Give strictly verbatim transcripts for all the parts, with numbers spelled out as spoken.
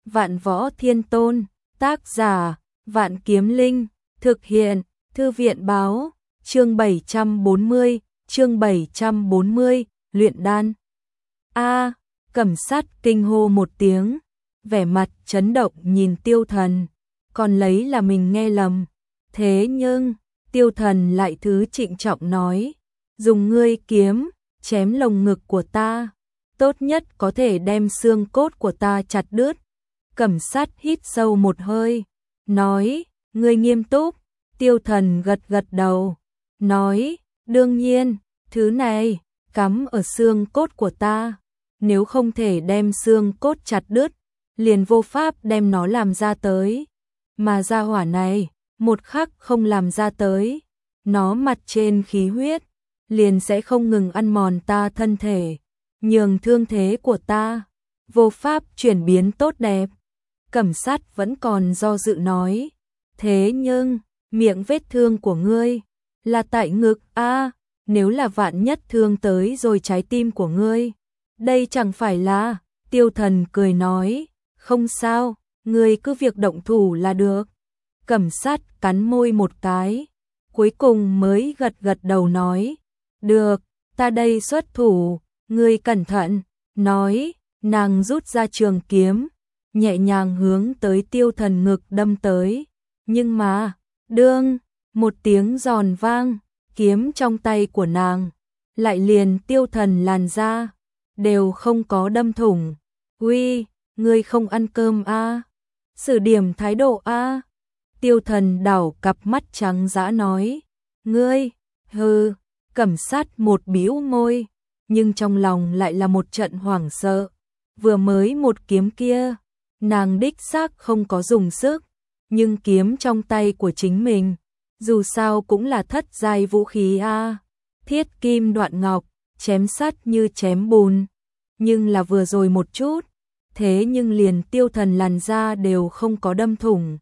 Vạn Võ Thiên Tôn, tác giả, Vạn Kiếm Linh, thực hiện, Thư viện báo, chương bảy trăm bốn mươi, chương bảy trăm bốn mươi, luyện đan. A, Cẩm Sát kinh hô một tiếng, vẻ mặt chấn động nhìn Tiêu Thần, còn lấy là mình nghe lầm. Thế nhưng, Tiêu Thần lại thứ trịnh trọng nói, dùng ngươi kiếm, chém lồng ngực của ta, tốt nhất có thể đem xương cốt của ta chặt đứt. Cẩm Sát hít sâu một hơi, nói, ngươi nghiêm túc. Tiêu Thần gật gật đầu, nói, đương nhiên, thứ này, cắm ở xương cốt của ta, nếu không thể đem xương cốt chặt đứt, liền vô pháp đem nó làm ra tới. Mà gia hỏa này, một khắc không làm ra tới, nó mặt trên khí huyết, liền sẽ không ngừng ăn mòn ta thân thể, nhường thương thế của ta, vô pháp chuyển biến tốt đẹp. Cẩm Sát vẫn còn do dự nói, thế nhưng, miệng vết thương của ngươi, là tại ngực a, à, nếu là vạn nhất thương tới rồi trái tim của ngươi, đây chẳng phải là. Tiêu Thần cười nói, không sao, ngươi cứ việc động thủ là được. Cẩm Sát cắn môi một cái, cuối cùng mới gật gật đầu nói, được, ta đây xuất thủ, ngươi cẩn thận. Nói, nàng rút ra trường kiếm, nhẹ nhàng hướng tới Tiêu Thần ngực đâm tới, nhưng mà, đương, một tiếng giòn vang, kiếm trong tay của nàng, lại liền Tiêu Thần làn da, đều không có đâm thủng. Uy, ngươi không ăn cơm a? À? Sử điểm thái độ a? À? Tiêu Thần đảo cặp mắt trắng dã nói, ngươi, hừ. Cẩm Sát một bĩu môi, nhưng trong lòng lại là một trận hoảng sợ. Vừa mới một kiếm kia, nàng đích xác không có dùng sức, nhưng kiếm trong tay của chính mình, dù sao cũng là thất giai vũ khí a, à. Thiết kim đoạn ngọc, chém sắt như chém bùn, nhưng là vừa rồi một chút, thế nhưng liền Tiêu Thần làn da đều không có đâm thủng.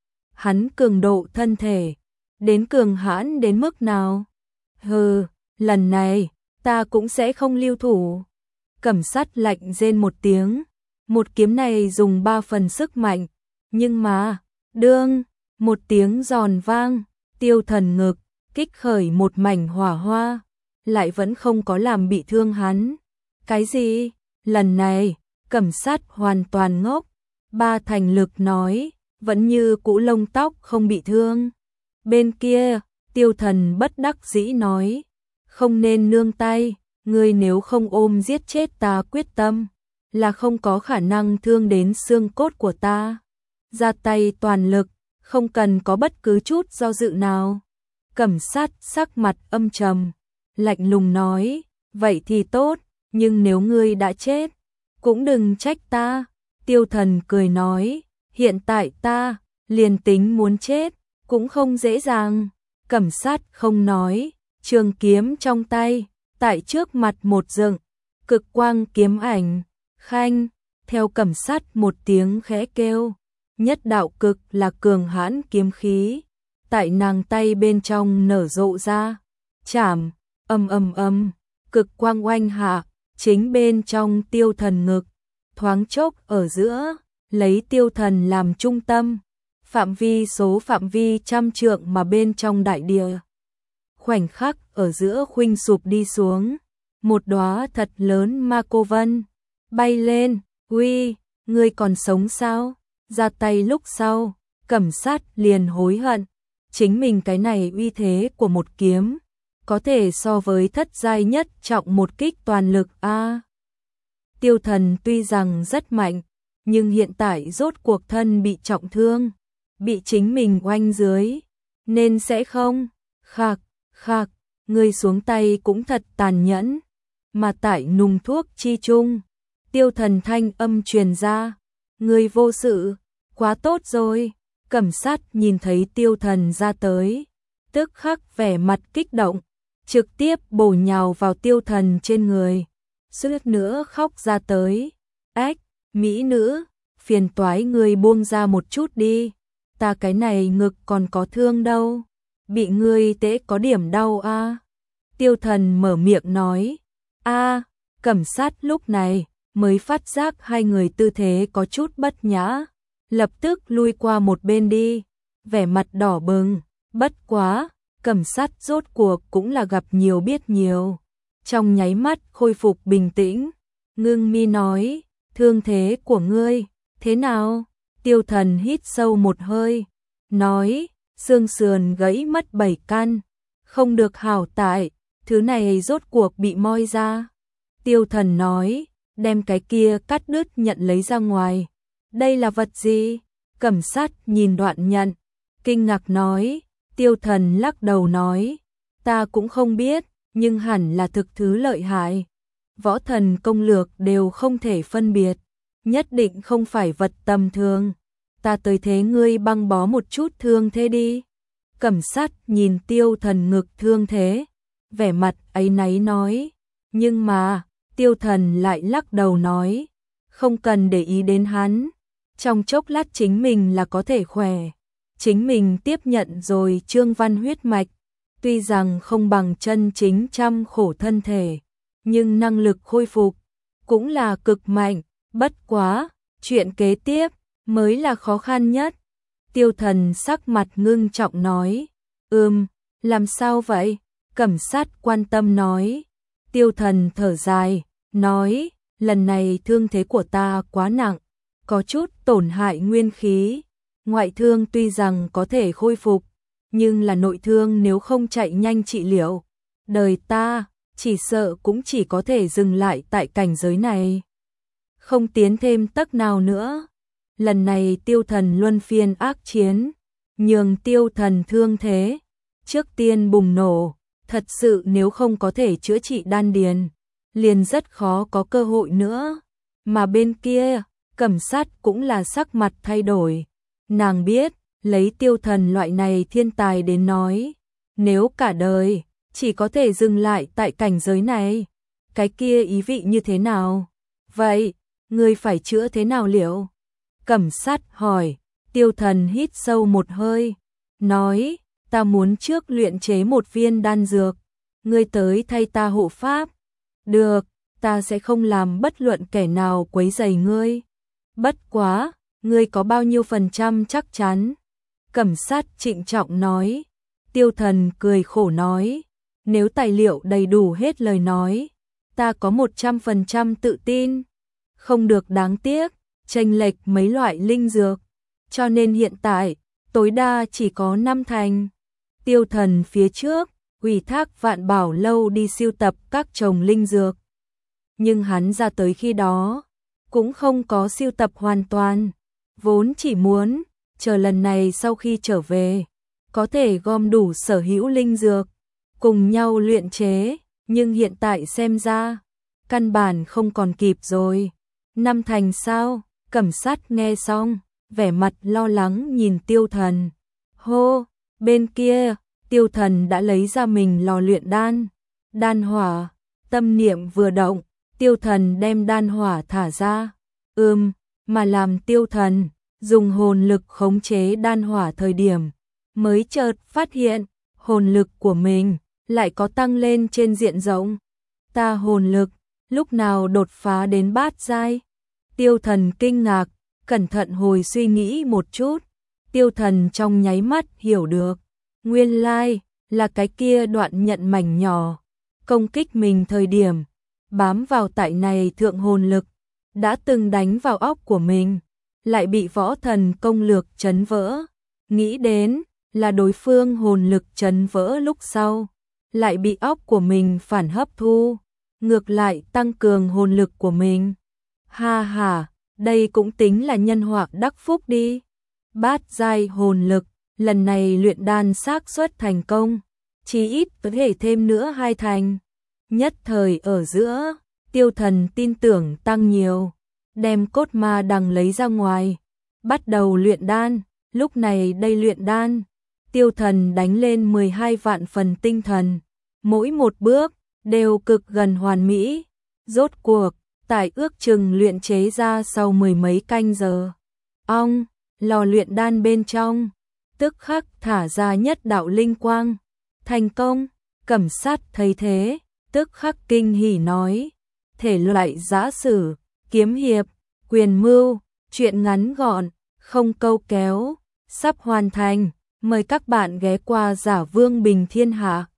Hắn cường độ thân thể, đến cường hãn đến mức nào? Hừ, lần này, ta cũng sẽ không lưu thủ. Cẩm Sát lạnh rên một tiếng, một kiếm này dùng ba phần sức mạnh, nhưng mà, đương, một tiếng giòn vang, Tiêu Thần ngực, kích khởi một mảnh hỏa hoa, lại vẫn không có làm bị thương hắn. Cái gì? Lần này, Cẩm Sát hoàn toàn ngốc, ba thành lực nói, vẫn như cũ lông tóc không bị thương. Bên kia, Tiêu Thần bất đắc dĩ nói, không nên nương tay, ngươi nếu không ôm giết chết ta quyết tâm, là không có khả năng thương đến xương cốt của ta. Ra tay toàn lực, không cần có bất cứ chút do dự nào. Cẩm Sát sắc mặt âm trầm, lạnh lùng nói, vậy thì tốt, nhưng nếu ngươi đã chết, cũng đừng trách ta. Tiêu Thần cười nói, hiện tại ta, liền tính muốn chết, cũng không dễ dàng. Cẩm Sát không nói, trường kiếm trong tay, tại trước mặt một dựng, cực quang kiếm ảnh, khanh, theo Cẩm Sát một tiếng khẽ kêu, nhất đạo cực là cường hãn kiếm khí, tại nàng tay bên trong nở rộ ra, chảm, âm âm âm, cực quang oanh hạ, chính bên trong Tiêu Thần ngực, thoáng chốc ở giữa, lấy Tiêu Thần làm trung tâm, phạm vi số phạm vi trăm trượng mà bên trong đại địa. Khoảnh khắc ở giữa khuynh sụp đi xuống, một đóa thật lớn ma cô vân, bay lên, uy, ngươi còn sống sao? Ra tay lúc sau, Cẩm Sát liền hối hận, chính mình cái này uy thế của một kiếm, có thể so với thất giai nhất trọng một kích toàn lực a. À, Tiêu Thần tuy rằng rất mạnh, nhưng hiện tại rốt cuộc thân bị trọng thương, bị chính mình oanh dưới, nên sẽ không, khạc, khạc, ngươi xuống tay cũng thật tàn nhẫn, mà tại nung thuốc chi chung, Tiêu Thần thanh âm truyền ra, ngươi vô sự, quá tốt rồi. Cẩm Sát nhìn thấy Tiêu Thần ra tới, tức khắc vẻ mặt kích động, trực tiếp bổ nhào vào Tiêu Thần trên người, suýt nữa khóc ra tới. Ách, mỹ nữ, phiền toái ngươi buông ra một chút đi, ta cái này ngực còn có thương đâu, bị ngươi tễ có điểm đau a. À. Tiêu Thần mở miệng nói, a. À, Cẩm Sát lúc này mới phát giác hai người tư thế có chút bất nhã, lập tức lui qua một bên đi, vẻ mặt đỏ bừng, bất quá, Cẩm Sát rốt cuộc cũng là gặp nhiều biết nhiều, trong nháy mắt khôi phục bình tĩnh, ngưng mi nói, thương thế của ngươi, thế nào? Tiêu Thần hít sâu một hơi, nói, xương sườn gãy mất bảy căn, không được hảo tại, thứ này rốt cuộc bị moi ra. Tiêu Thần nói, đem cái kia cắt đứt nhận lấy ra ngoài. Đây là vật gì? Cẩm Sát nhìn đoạn nhận, kinh ngạc nói, Tiêu Thần lắc đầu nói, ta cũng không biết, nhưng hẳn là thực thứ lợi hại. Võ thần công lược đều không thể phân biệt, nhất định không phải vật tầm thường. Ta tới thế ngươi băng bó một chút thương thế đi. Cẩm Sát nhìn Tiêu Thần ngực thương thế, vẻ mặt áy náy nói, nhưng mà, Tiêu Thần lại lắc đầu nói, không cần để ý đến hắn, trong chốc lát chính mình là có thể khỏe. Chính mình tiếp nhận rồi Trương Văn huyết mạch, tuy rằng không bằng chân chính trăm khổ thân thể, nhưng năng lực khôi phục cũng là cực mạnh, bất quá, chuyện kế tiếp mới là khó khăn nhất. Tiêu Thần sắc mặt ngưng trọng nói, ừm, làm sao vậy? Cẩm Sát quan tâm nói. Tiêu Thần thở dài, nói, lần này thương thế của ta quá nặng, có chút tổn hại nguyên khí. Ngoại thương tuy rằng có thể khôi phục, nhưng là nội thương nếu không chạy nhanh trị liệu, đời ta chỉ sợ cũng chỉ có thể dừng lại tại cảnh giới này, không tiến thêm tấc nào nữa. Lần này Tiêu Thần luân phiên ác chiến, nhường Tiêu Thần thương thế trước tiên bùng nổ, thật sự nếu không có thể chữa trị đan điền, liền rất khó có cơ hội nữa. Mà bên kia, Cẩm Sát cũng là sắc mặt thay đổi. Nàng biết, lấy Tiêu Thần loại này thiên tài đến nói, nếu cả đời chỉ có thể dừng lại tại cảnh giới này, cái kia ý vị như thế nào? Vậy, ngươi phải chữa thế nào liệu? Cẩm Sát hỏi. Tiêu Thần hít sâu một hơi, nói, ta muốn trước luyện chế một viên đan dược, ngươi tới thay ta hộ pháp. Được, ta sẽ không làm bất luận kẻ nào quấy rầy ngươi. Bất quá, ngươi có bao nhiêu phần trăm chắc chắn? Cẩm Sát trịnh trọng nói. Tiêu Thần cười khổ nói, nếu tài liệu đầy đủ hết lời nói, ta có một trăm phần trăm tự tin. Không được, đáng tiếc, chênh lệch mấy loại linh dược, cho nên hiện tại, tối đa chỉ có năm thành. Tiêu Thần phía trước, ủy thác Vạn Bảo Lâu đi siêu tập các chồng linh dược. Nhưng hắn ra tới khi đó, cũng không có siêu tập hoàn toàn, vốn chỉ muốn, chờ lần này sau khi trở về, có thể gom đủ sở hữu linh dược, cùng nhau luyện chế, nhưng hiện tại xem ra, căn bản không còn kịp rồi. Năm thành sao? Cẩm Sát nghe xong, vẻ mặt lo lắng nhìn Tiêu Thần. Hô, bên kia, Tiêu Thần đã lấy ra mình lò luyện đan, đan hỏa, tâm niệm vừa động, Tiêu Thần đem đan hỏa thả ra. Ừm, mà làm Tiêu Thần dùng hồn lực khống chế đan hỏa thời điểm, mới chợt phát hiện, hồn lực của mình lại có tăng lên trên diện rộng. Ta hồn lực, lúc nào đột phá đến bát giai? Tiêu Thần kinh ngạc, cẩn thận hồi suy nghĩ một chút. Tiêu Thần trong nháy mắt hiểu được, nguyên lai là cái kia đoạn nhận mảnh nhỏ, công kích mình thời điểm, bám vào tại này thượng hồn lực, đã từng đánh vào óc của mình, lại bị võ thần công lược chấn vỡ. Nghĩ đến là đối phương hồn lực chấn vỡ lúc sau, lại bị óc của mình phản hấp thu, ngược lại tăng cường hồn lực của mình. Ha ha, đây cũng tính là nhân họa đắc phúc đi. Bát giai hồn lực, lần này luyện đan xác suất thành công, chí ít có thể thêm nữa hai thành. Nhất thời ở giữa, Tiêu Thần tin tưởng tăng nhiều, đem cốt ma đằng lấy ra ngoài, bắt đầu luyện đan. Lúc này đây luyện đan, Tiêu Thần đánh lên mười hai vạn phần tinh thần, mỗi một bước đều cực gần hoàn mỹ. Rốt cuộc, tại ước chừng luyện chế ra sau mười mấy canh giờ, ong, lò luyện đan bên trong tức khắc thả ra nhất đạo linh quang. Thành công. Cẩm Sát thấy thế, tức khắc kinh hỉ nói, thể loại giã sử, kiếm hiệp, quyền mưu, truyện ngắn gọn, không câu kéo, sắp hoàn thành. Mời các bạn ghé qua Giả Vương Bình Thiên Hạ.